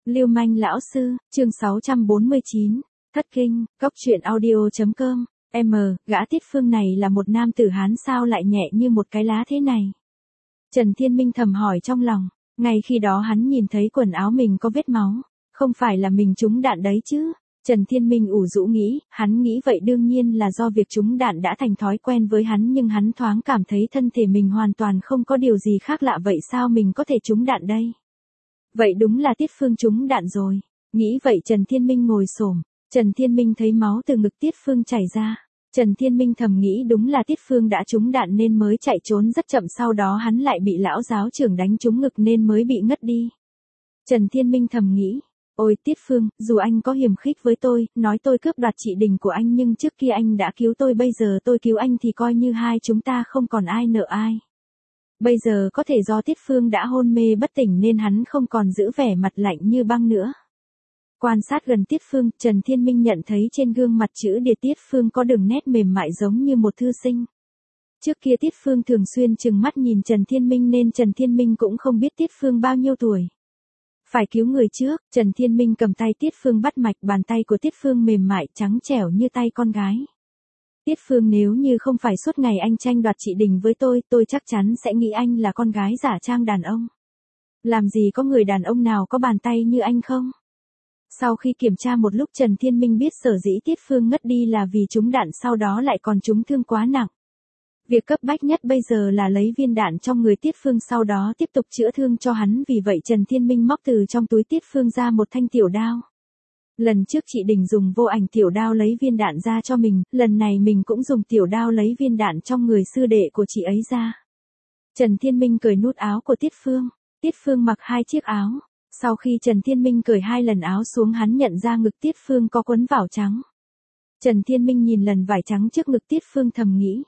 Lưu manh lão sư, chương 649, thất kinh, cóc truyện audio.com, gã Tiết Phương này là một nam tử Hán sao lại nhẹ như một cái lá thế này. Trần Thiên Minh thầm hỏi trong lòng, ngay khi đó hắn nhìn thấy quần áo mình có vết máu, không phải là mình trúng đạn đấy chứ. Trần Thiên Minh ủ rũ nghĩ, hắn nghĩ vậy đương nhiên là do việc trúng đạn đã thành thói quen với hắn, nhưng hắn thoáng cảm thấy thân thể mình hoàn toàn không có điều gì khác lạ, vậy sao mình có thể trúng đạn đây? Vậy đúng là Tiết Phương trúng đạn rồi. Nghĩ vậy Trần Thiên Minh ngồi xổm. Trần Thiên Minh thấy máu từ ngực Tiết Phương chảy ra. Trần Thiên Minh thầm nghĩ đúng là Tiết Phương đã trúng đạn nên mới chạy trốn rất chậm, sau đó hắn lại bị lão giáo trưởng đánh trúng ngực nên mới bị ngất đi. Trần Thiên Minh thầm nghĩ, ôi Tiết Phương, dù anh có hiềm khích với tôi, nói tôi cướp đoạt chị Đình của anh, nhưng trước kia anh đã cứu tôi, bây giờ tôi cứu anh thì coi như hai chúng ta không còn ai nợ ai. Bây giờ có thể do Tiết Phương đã hôn mê bất tỉnh nên hắn không còn giữ vẻ mặt lạnh như băng nữa. Quan sát gần Tiết Phương, Trần Thiên Minh nhận thấy trên gương mặt chữ điệt Tiết Phương có đường nét mềm mại giống như một thư sinh. Trước kia Tiết Phương thường xuyên trừng mắt nhìn Trần Thiên Minh nên Trần Thiên Minh cũng không biết Tiết Phương bao nhiêu tuổi. Phải cứu người trước, Trần Thiên Minh cầm tay Tiết Phương bắt mạch, bàn tay của Tiết Phương mềm mại trắng trẻo như tay con gái. Tiết Phương, nếu như không phải suốt ngày anh tranh đoạt chị Đình với tôi chắc chắn sẽ nghĩ anh là con gái giả trang đàn ông. Làm gì có người đàn ông nào có bàn tay như anh không? Sau khi kiểm tra một lúc, Trần Thiên Minh biết sở dĩ Tiết Phương ngất đi là vì trúng đạn, sau đó lại còn trúng thương quá nặng. Việc cấp bách nhất bây giờ là lấy viên đạn trong người Tiết Phương, sau đó tiếp tục chữa thương cho hắn, vì vậy Trần Thiên Minh móc từ trong túi Tiết Phương ra một thanh tiểu đao. Lần trước chị Đình dùng vô ảnh tiểu đao lấy viên đạn ra cho mình, lần này mình cũng dùng tiểu đao lấy viên đạn trong người sư đệ của chị ấy ra. Trần Thiên Minh cởi nút áo của Tiết Phương. Tiết Phương mặc hai chiếc áo. Sau khi Trần Thiên Minh cởi hai lần áo xuống, hắn nhận ra ngực Tiết Phương có quấn vải trắng. Trần Thiên Minh nhìn lần vải trắng trước ngực Tiết Phương thầm nghĩ.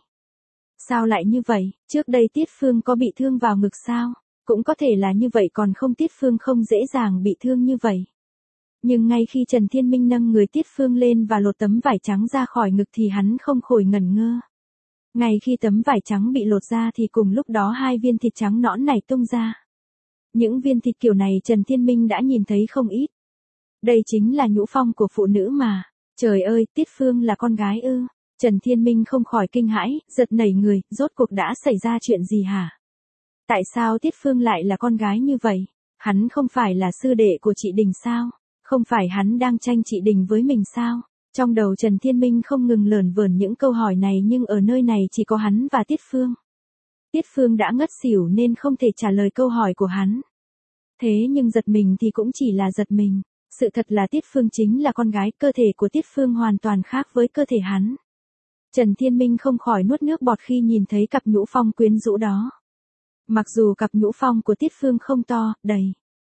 Sao lại như vậy, trước đây Tiết Phương có bị thương vào ngực sao? Cũng có thể là như vậy, còn không Tiết Phương không dễ dàng bị thương như vậy. Nhưng ngay khi Trần Thiên Minh nâng người Tiết Phương lên và lột tấm vải trắng ra khỏi ngực thì hắn không khỏi ngẩn ngơ. Ngay khi tấm vải trắng bị lột ra thì cùng lúc đó hai viên thịt trắng nõn này tung ra. Những viên thịt kiểu này Trần Thiên Minh đã nhìn thấy không ít. Đây chính là nhũ phong của phụ nữ mà. Trời ơi, Tiết Phương là con gái ư? Trần Thiên Minh không khỏi kinh hãi, giật nảy người, rốt cuộc đã xảy ra chuyện gì hả? Tại sao Tiết Phương lại là con gái như vậy? Hắn không phải là sư đệ của chị Đình sao? Không phải hắn đang tranh chị Đình với mình sao? Trong đầu Trần Thiên Minh không ngừng lởn vởn những câu hỏi này, nhưng ở nơi này chỉ có hắn và Tiết Phương. Tiết Phương đã ngất xỉu nên không thể trả lời câu hỏi của hắn. Thế nhưng giật mình thì cũng chỉ là giật mình. Sự thật là Tiết Phương chính là con gái, cơ thể của Tiết Phương hoàn toàn khác với cơ thể hắn. Trần Thiên Minh không khỏi nuốt nước bọt khi nhìn thấy cặp nhũ phong quyến rũ đó. Mặc dù cặp nhũ phong của Tiết Phương không to, đầy.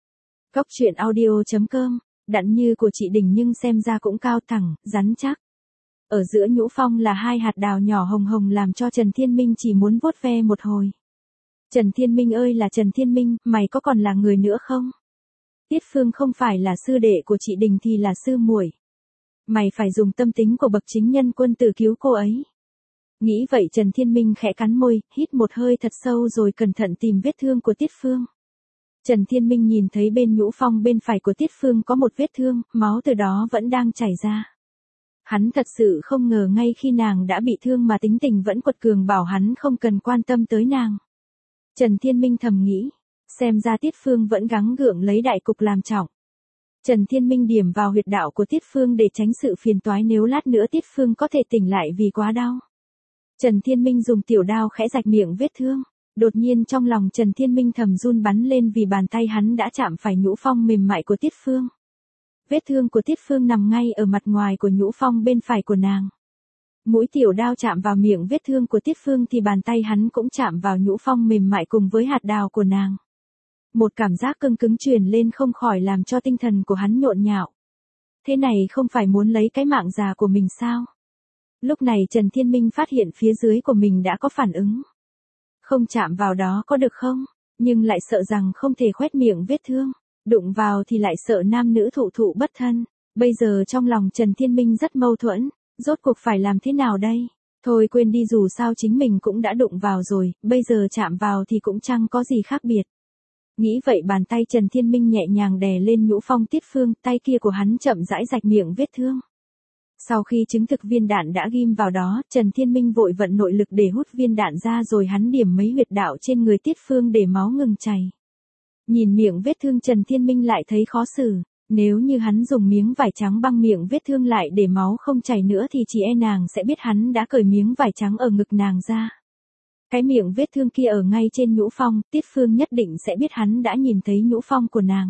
Cóc truyện audio.com, đặn như của chị Đình nhưng xem ra cũng cao thẳng, rắn chắc. Ở giữa nhũ phong là hai hạt đào nhỏ hồng hồng làm cho Trần Thiên Minh chỉ muốn vuốt ve một hồi. Trần Thiên Minh ơi là Trần Thiên Minh, mày có còn là người nữa không? Tiết Phương không phải là sư đệ của chị Đình thì là sư muội. Mày phải dùng tâm tính của bậc chính nhân quân tử cứu cô ấy. Nghĩ vậy Trần Thiên Minh khẽ cắn môi, hít một hơi thật sâu rồi cẩn thận tìm vết thương của Tiết Phương. Trần Thiên Minh nhìn thấy bên nhũ phong bên phải của Tiết Phương có một vết thương, máu từ đó vẫn đang chảy ra. Hắn thật sự không ngờ ngay khi nàng đã bị thương mà tính tình vẫn quật cường bảo hắn không cần quan tâm tới nàng. Trần Thiên Minh thầm nghĩ, xem ra Tiết Phương vẫn gắng gượng lấy đại cục làm trọng. Trần Thiên Minh điểm vào huyệt đạo của Tiết Phương để tránh sự phiền toái nếu lát nữa Tiết Phương có thể tỉnh lại vì quá đau. Trần Thiên Minh dùng tiểu đao khẽ rạch miệng vết thương. Đột nhiên trong lòng Trần Thiên Minh thầm run bắn lên vì bàn tay hắn đã chạm phải nhũ phong mềm mại của Tiết Phương. Vết thương của Tiết Phương nằm ngay ở mặt ngoài của nhũ phong bên phải của nàng. Mũi tiểu đao chạm vào miệng vết thương của Tiết Phương thì bàn tay hắn cũng chạm vào nhũ phong mềm mại cùng với hạt đào của nàng. Một cảm giác căng cứng truyền lên không khỏi làm cho tinh thần của hắn nhộn nhạo. Thế này không phải muốn lấy cái mạng già của mình sao? Lúc này Trần Thiên Minh phát hiện phía dưới của mình đã có phản ứng. Không chạm vào đó có được không? Nhưng lại sợ rằng không thể khoét miệng vết thương. Đụng vào thì lại sợ nam nữ thụ thụ bất thân. Bây giờ trong lòng Trần Thiên Minh rất mâu thuẫn. Rốt cuộc phải làm thế nào đây? Thôi quên đi, dù sao chính mình cũng đã đụng vào rồi, bây giờ chạm vào thì cũng chẳng có gì khác biệt. Nghĩ vậy bàn tay Trần Thiên Minh nhẹ nhàng đè lên nhũ phong Tiết Phương, tay kia của hắn chậm rãi rạch miệng vết thương. Sau khi chứng thực viên đạn đã ghim vào đó, Trần Thiên Minh vội vận nội lực để hút viên đạn ra rồi hắn điểm mấy huyệt đạo trên người Tiết Phương để máu ngừng chảy. Nhìn miệng vết thương Trần Thiên Minh lại thấy khó xử, nếu như hắn dùng miếng vải trắng băng miệng vết thương lại để máu không chảy nữa thì chỉ e nàng sẽ biết hắn đã cởi miếng vải trắng ở ngực nàng ra. Cái miệng vết thương kia ở ngay trên nhũ phong, Tiết Phương nhất định sẽ biết hắn đã nhìn thấy nhũ phong của nàng.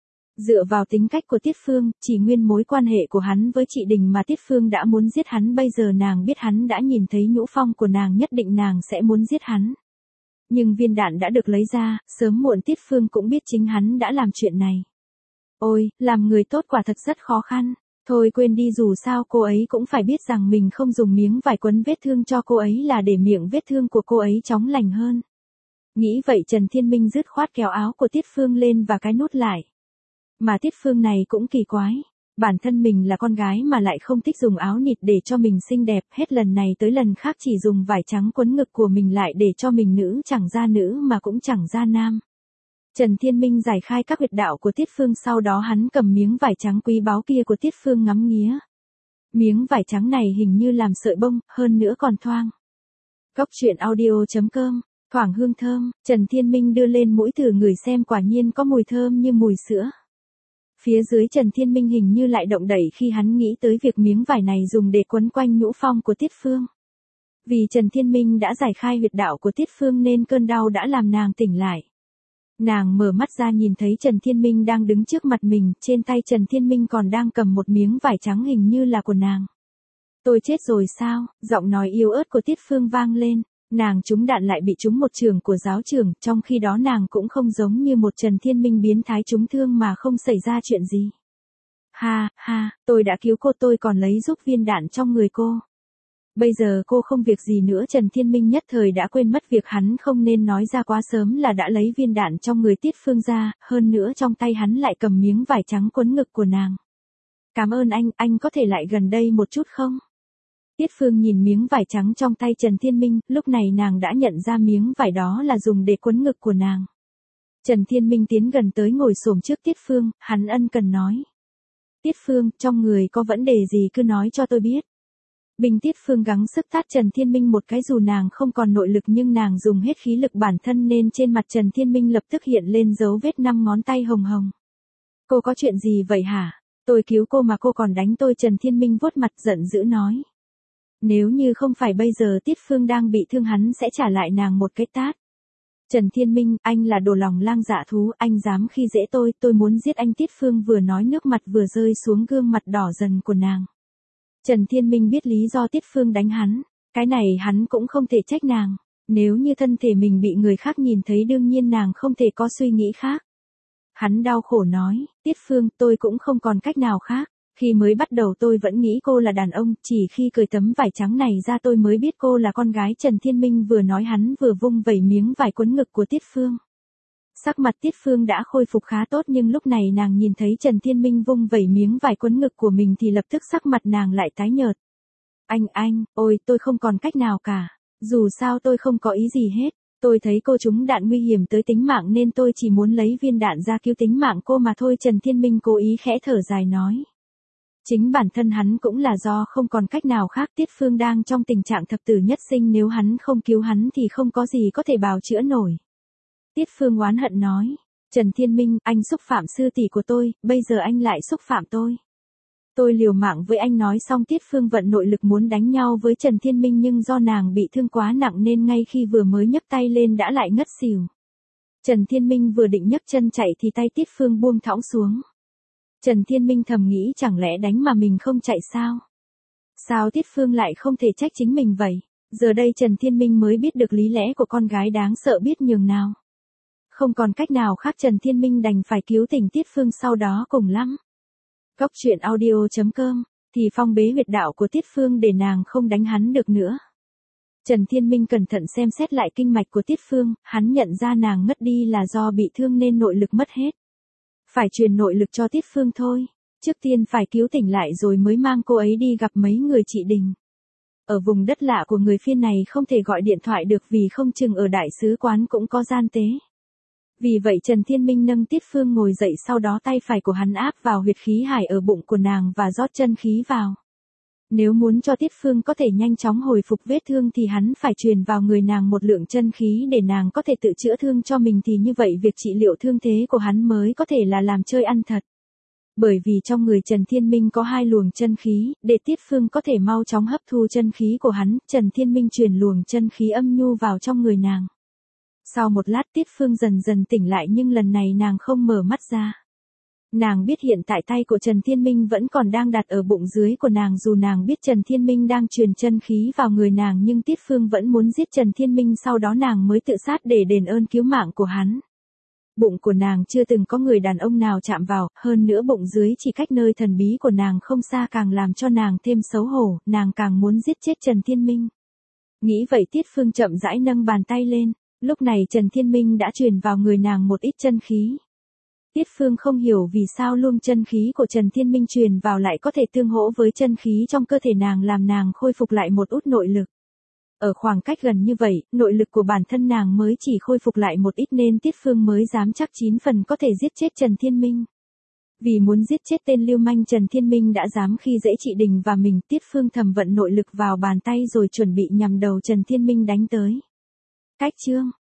Dựa vào tính cách của Tiết Phương, chỉ nguyên mối quan hệ của hắn với chị Đình mà Tiết Phương đã muốn giết hắn, bây giờ nàng biết hắn đã nhìn thấy nhũ phong của nàng nhất định nàng sẽ muốn giết hắn. Nhưng viên đạn đã được lấy ra, sớm muộn Tiết Phương cũng biết chính hắn đã làm chuyện này. Ôi, làm người tốt quả thật rất khó khăn. Thôi quên đi, dù sao cô ấy cũng phải biết rằng mình không dùng miếng vải quấn vết thương cho cô ấy là để miệng vết thương của cô ấy chóng lành hơn. Nghĩ vậy Trần Thiên Minh dứt khoát kéo áo của Tiết Phương lên và cái nút lại. Mà Tiết Phương này cũng kỳ quái. Bản thân mình là con gái mà lại không thích dùng áo nịt để cho mình xinh đẹp, hết lần này tới lần khác chỉ dùng vải trắng quấn ngực của mình lại để cho mình nữ chẳng ra nữ mà cũng chẳng ra nam. Trần Thiên Minh giải khai các huyệt đạo của Tiết Phương, sau đó hắn cầm miếng vải trắng quý báu kia của Tiết Phương ngắm nghía. Miếng vải trắng này hình như làm sợi bông, hơn nữa còn thoang. Góc truyện audio.com, thoảng hương thơm, Trần Thiên Minh đưa lên mũi thử ngửi xem, quả nhiên có mùi thơm như mùi sữa. Phía dưới Trần Thiên Minh hình như lại động đẩy khi hắn nghĩ tới việc miếng vải này dùng để quấn quanh nhũ phong của Tiết Phương. Vì Trần Thiên Minh đã giải khai huyệt đạo của Tiết Phương nên cơn đau đã làm nàng tỉnh lại. Nàng mở mắt ra nhìn thấy Trần Thiên Minh đang đứng trước mặt mình, trên tay Trần Thiên Minh còn đang cầm một miếng vải trắng hình như là của nàng. Tôi chết rồi sao? Giọng nói yếu ớt của Tiết Phương vang lên. Nàng trúng đạn lại bị trúng một chưởng của giáo trưởng, trong khi đó nàng cũng không giống như một Trần Thiên Minh biến thái trúng thương mà không xảy ra chuyện gì. Ha, ha, tôi đã cứu cô, tôi còn lấy giúp viên đạn trong người cô. Bây giờ cô không việc gì nữa. Trần Thiên Minh nhất thời đã quên mất việc hắn không nên nói ra quá sớm là đã lấy viên đạn trong người Tiết Phương ra, hơn nữa trong tay hắn lại cầm miếng vải trắng quấn ngực của nàng. Cảm ơn anh có thể lại gần đây một chút không? Tiết Phương nhìn miếng vải trắng trong tay Trần Thiên Minh, lúc này nàng đã nhận ra miếng vải đó là dùng để quấn ngực của nàng. Trần Thiên Minh tiến gần tới ngồi xổm trước Tiết Phương, hắn ân cần nói. Tiết Phương, trong người có vấn đề gì cứ nói cho tôi biết. Bình Tiết Phương gắng sức tát Trần Thiên Minh một cái, dù nàng không còn nội lực nhưng nàng dùng hết khí lực bản thân nên trên mặt Trần Thiên Minh lập tức hiện lên dấu vết 5 ngón tay hồng hồng. Cô có chuyện gì vậy hả? Tôi cứu cô mà cô còn đánh tôi. Trần Thiên Minh vuốt mặt giận dữ nói. Nếu như không phải bây giờ Tiết Phương đang bị thương hắn sẽ trả lại nàng một cái tát. Trần Thiên Minh, anh là đồ lòng lang dạ thú, anh dám khi dễ tôi muốn giết anh. Tiết Phương vừa nói nước mặt vừa rơi xuống gương mặt đỏ dần của nàng. Trần Thiên Minh biết lý do Tiết Phương đánh hắn, cái này hắn cũng không thể trách nàng. Nếu như thân thể mình bị người khác nhìn thấy đương nhiên nàng không thể có suy nghĩ khác. Hắn đau khổ nói, Tiết Phương, tôi cũng không còn cách nào khác. Khi mới bắt đầu tôi vẫn nghĩ cô là đàn ông, chỉ khi cởi tấm vải trắng này ra tôi mới biết cô là con gái. Trần Thiên Minh vừa nói hắn vừa vung vẩy miếng vải quấn ngực của Tiết Phương. Sắc mặt Tiết Phương đã khôi phục khá tốt nhưng lúc này nàng nhìn thấy Trần Thiên Minh vung vẩy miếng vải quấn ngực của mình thì lập tức sắc mặt nàng lại tái nhợt. Anh, ôi tôi không còn cách nào cả, dù sao tôi không có ý gì hết. Tôi thấy cô trúng đạn nguy hiểm tới tính mạng nên tôi chỉ muốn lấy viên đạn ra cứu tính mạng cô mà thôi. Trần Thiên Minh cố ý khẽ thở dài nói. Chính bản thân hắn cũng là do không còn cách nào khác. Tiết Phương đang trong tình trạng thập tử nhất sinh, nếu hắn không cứu hắn thì không có gì có thể bào chữa nổi. Tiết Phương oán hận nói, Trần Thiên Minh, anh xúc phạm sư tỷ của tôi, bây giờ anh lại xúc phạm tôi. Tôi liều mạng với anh. Nói xong Tiết Phương vận nội lực muốn đánh nhau với Trần Thiên Minh nhưng do nàng bị thương quá nặng nên ngay khi vừa mới nhấc tay lên đã lại ngất xỉu. Trần Thiên Minh vừa định nhấc chân chạy thì tay Tiết Phương buông thõng xuống. Trần Thiên Minh thầm nghĩ chẳng lẽ đánh mà mình không chạy sao? Sao Tiết Phương lại không thể trách chính mình vậy? Giờ đây Trần Thiên Minh mới biết được lý lẽ của con gái đáng sợ biết nhường nào. Không còn cách nào khác Trần Thiên Minh đành phải cứu tỉnh Tiết Phương, sau đó cùng lắm. Góc truyện audio.com, thì phong bế huyệt đạo của Tiết Phương để nàng không đánh hắn được nữa. Trần Thiên Minh cẩn thận xem xét lại kinh mạch của Tiết Phương, hắn nhận ra nàng ngất đi là do bị thương nên nội lực mất hết. Phải truyền nội lực cho Tiết Phương thôi, trước tiên phải cứu tỉnh lại rồi mới mang cô ấy đi gặp mấy người chị Đình. Ở vùng đất lạ của người phiên này không thể gọi điện thoại được vì không chừng ở đại sứ quán cũng có gian tế. Vì vậy Trần Thiên Minh nâng Tiết Phương ngồi dậy, sau đó tay phải của hắn áp vào huyệt khí hải ở bụng của nàng và rót chân khí vào. Nếu muốn cho Tiết Phương có thể nhanh chóng hồi phục vết thương thì hắn phải truyền vào người nàng một lượng chân khí để nàng có thể tự chữa thương cho mình, thì như vậy việc trị liệu thương thế của hắn mới có thể là làm chơi ăn thật. Bởi vì trong người Trần Thiên Minh có 2 luồng chân khí, để Tiết Phương có thể mau chóng hấp thu chân khí của hắn, Trần Thiên Minh truyền luồng chân khí âm nhu vào trong người nàng. Sau một lát Tiết Phương dần dần tỉnh lại, nhưng lần này nàng không mở mắt ra. Nàng biết hiện tại tay của Trần Thiên Minh vẫn còn đang đặt ở bụng dưới của nàng, dù nàng biết Trần Thiên Minh đang truyền chân khí vào người nàng, nhưng Tiết Phương vẫn muốn giết Trần Thiên Minh, sau đó nàng mới tự sát để đền ơn cứu mạng của hắn. Bụng của nàng chưa từng có người đàn ông nào chạm vào, hơn nữa bụng dưới chỉ cách nơi thần bí của nàng không xa, càng làm cho nàng thêm xấu hổ, nàng càng muốn giết chết Trần Thiên Minh. Nghĩ vậy Tiết Phương chậm rãi nâng bàn tay lên, lúc này Trần Thiên Minh đã truyền vào người nàng một ít chân khí. Tiết Phương không hiểu vì sao luồng chân khí của Trần Thiên Minh truyền vào lại có thể tương hỗ với chân khí trong cơ thể nàng, làm nàng khôi phục lại một ít nội lực. Ở khoảng cách gần như vậy, nội lực của bản thân nàng mới chỉ khôi phục lại một ít nên Tiết Phương mới dám chắc 9 phần có thể giết chết Trần Thiên Minh. Vì muốn giết chết tên lưu manh Trần Thiên Minh đã dám khi dễ chị Đình và mình, Tiết Phương thầm vận nội lực vào bàn tay rồi chuẩn bị nhằm đầu Trần Thiên Minh đánh tới. Cách chương